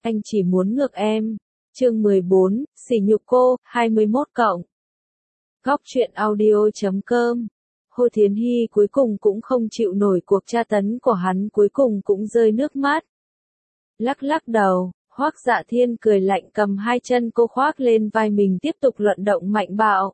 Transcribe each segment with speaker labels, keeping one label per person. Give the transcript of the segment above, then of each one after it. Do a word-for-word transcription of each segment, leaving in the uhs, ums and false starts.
Speaker 1: anh chỉ muốn ngược em. Chương mười bốn, sỉ nhục cô, hai mươi mốt cộng. Góc truyện audio chấm com. Hồ Thiến Hy cuối cùng cũng không chịu nổi cuộc tra tấn của hắn, cuối cùng cũng rơi nước mắt. Lắc lắc đầu, Hoắc Dạ Thiên cười lạnh cầm hai chân cô khoác lên vai mình tiếp tục luận động mạnh bạo.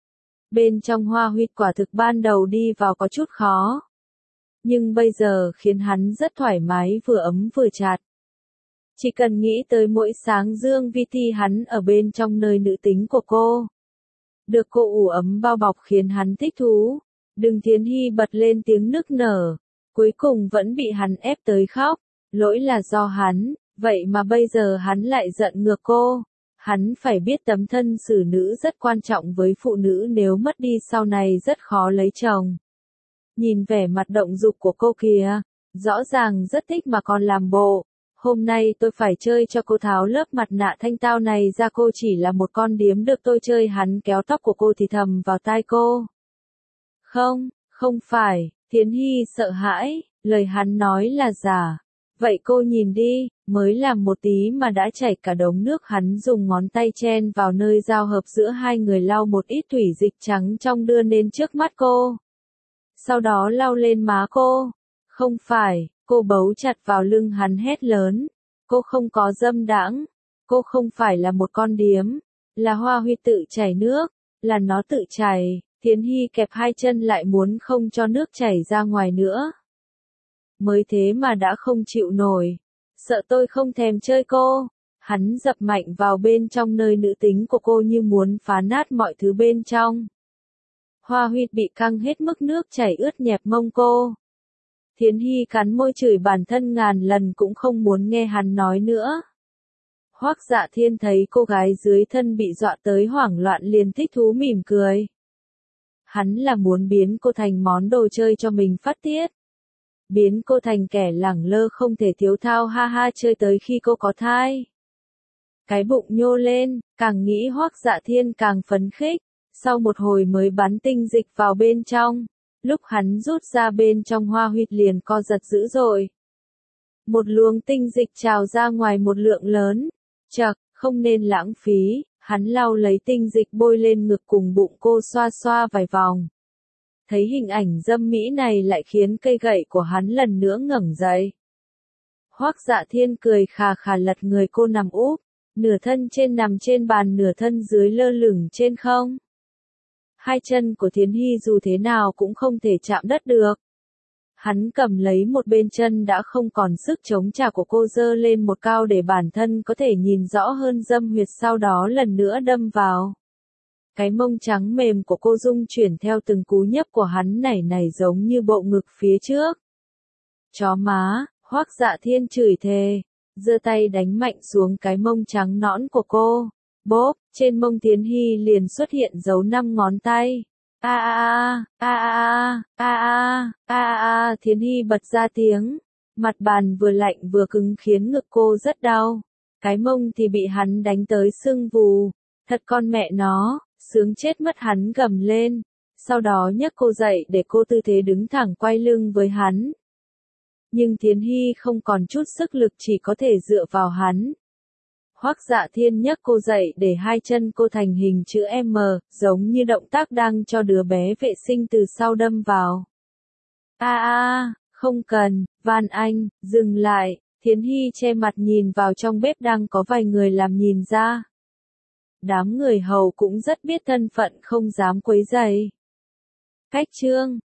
Speaker 1: Bên trong Hoa Huyệt quả thực ban đầu đi vào có chút khó. Nhưng bây giờ khiến hắn rất thoải mái, vừa ấm vừa chặt. Chỉ cần nghĩ tới mỗi sáng Dương Vi Thi hắn ở bên trong nơi nữ tính của cô. Được cô ủ ấm bao bọc khiến hắn thích thú. Đừng Thiến Hy bật lên tiếng nức nở. Cuối cùng vẫn bị hắn ép tới khóc. Lỗi là do hắn, vậy mà bây giờ hắn lại giận ngược cô. Hắn phải biết tấm thân xử nữ rất quan trọng với phụ nữ, nếu mất đi sau này rất khó lấy chồng. Nhìn vẻ mặt động dục của cô kìa, rõ ràng rất thích mà còn làm bộ. Hôm nay tôi phải chơi cho cô tháo lớp mặt nạ thanh tao này ra, cô chỉ là một con điếm được tôi chơi. Hắn kéo tóc của cô thì thầm vào tai cô. Không, không phải, Thiến Hy sợ hãi, lời hắn nói là giả. Vậy cô nhìn đi, mới làm một tí mà đã chảy cả đống nước. Hắn dùng ngón tay chen vào nơi giao hợp giữa hai người, lau một ít thủy dịch trắng trong đưa lên trước mắt cô. Sau đó lau lên má cô. Không phải, cô bấu chặt vào lưng hắn hét lớn. Cô không có dâm đãng, cô không phải là một con điếm, là Hoa Huy tự chảy nước, là nó tự chảy. Thiến Hy kẹp hai chân lại muốn không cho nước chảy ra ngoài nữa. Mới thế mà đã không chịu nổi. Sợ tôi không thèm chơi cô. Hắn dập mạnh vào bên trong nơi nữ tính của cô như muốn phá nát mọi thứ bên trong. Hoa Huy bị căng hết mức, nước chảy ướt nhẹp mông cô. Thiến Hy cắn môi chửi bản thân ngàn lần cũng không muốn nghe hắn nói nữa. Hoắc Dạ Thiên thấy cô gái dưới thân bị dọa tới hoảng loạn liền thích thú mỉm cười. Hắn là muốn biến cô thành món đồ chơi cho mình phát tiết. Biến cô thành kẻ lẳng lơ không thể thiếu thao ha ha chơi tới khi cô có thai. Cái bụng nhô lên, càng nghĩ Hoắc Dạ Thiên càng phấn khích, sau một hồi mới bắn tinh dịch vào bên trong. Lúc hắn rút ra bên trong Hoa Huyệt liền co giật dữ dội. Một luồng tinh dịch trào ra ngoài một lượng lớn. Chậc, không nên lãng phí, hắn lau lấy tinh dịch bôi lên ngực cùng bụng cô, xoa xoa vài vòng. Thấy hình ảnh dâm mỹ này lại khiến cây gậy của hắn lần nữa ngẩng dậy. Hoắc Dạ Thiên cười khà khà lật người cô nằm úp, nửa thân trên nằm trên bàn, nửa thân dưới lơ lửng trên không. Hai chân của Thiến Hy dù thế nào cũng không thể chạm đất được. Hắn cầm lấy một bên chân đã không còn sức chống trả của cô, giơ lên một cao để bản thân có thể nhìn rõ hơn dâm huyệt, sau đó lần nữa đâm vào. Cái mông trắng mềm của cô rung chuyển theo từng cú nhấp của hắn, nảy nảy giống như bộ ngực phía trước. Chó má, Hoắc Dạ Thiên chửi thề, giơ tay đánh mạnh xuống cái mông trắng nõn của cô. Bốp, trên mông Thiến Hy liền xuất hiện dấu năm ngón tay. A a a, a a a, a a a, Thiến Hy bật ra tiếng. Mặt bàn vừa lạnh vừa cứng khiến ngực cô rất đau. Cái mông thì bị hắn đánh tới sưng vù. Thật con mẹ nó, sướng chết mất, hắn gầm lên. Sau đó nhấc cô dậy để cô tư thế đứng thẳng quay lưng với hắn. Nhưng Thiến Hy không còn chút sức lực, chỉ có thể dựa vào hắn. Hoắc Dạ Thiên nhấc cô dậy để hai chân cô thành hình chữ M, giống như động tác đang cho đứa bé vệ sinh, từ sau đâm vào. A a, không cần, van anh, dừng lại. Thiến Hy che mặt nhìn vào trong bếp, đang có vài người làm nhìn ra. Đám người hầu cũng rất biết thân phận, không dám quấy rầy. Cách chương